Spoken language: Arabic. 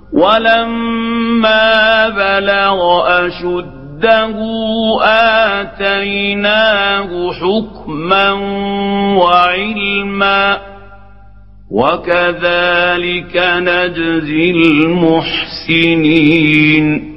ولما بلغ أشده آتيناه حكما وعلما وكذلك نجزي المحسنين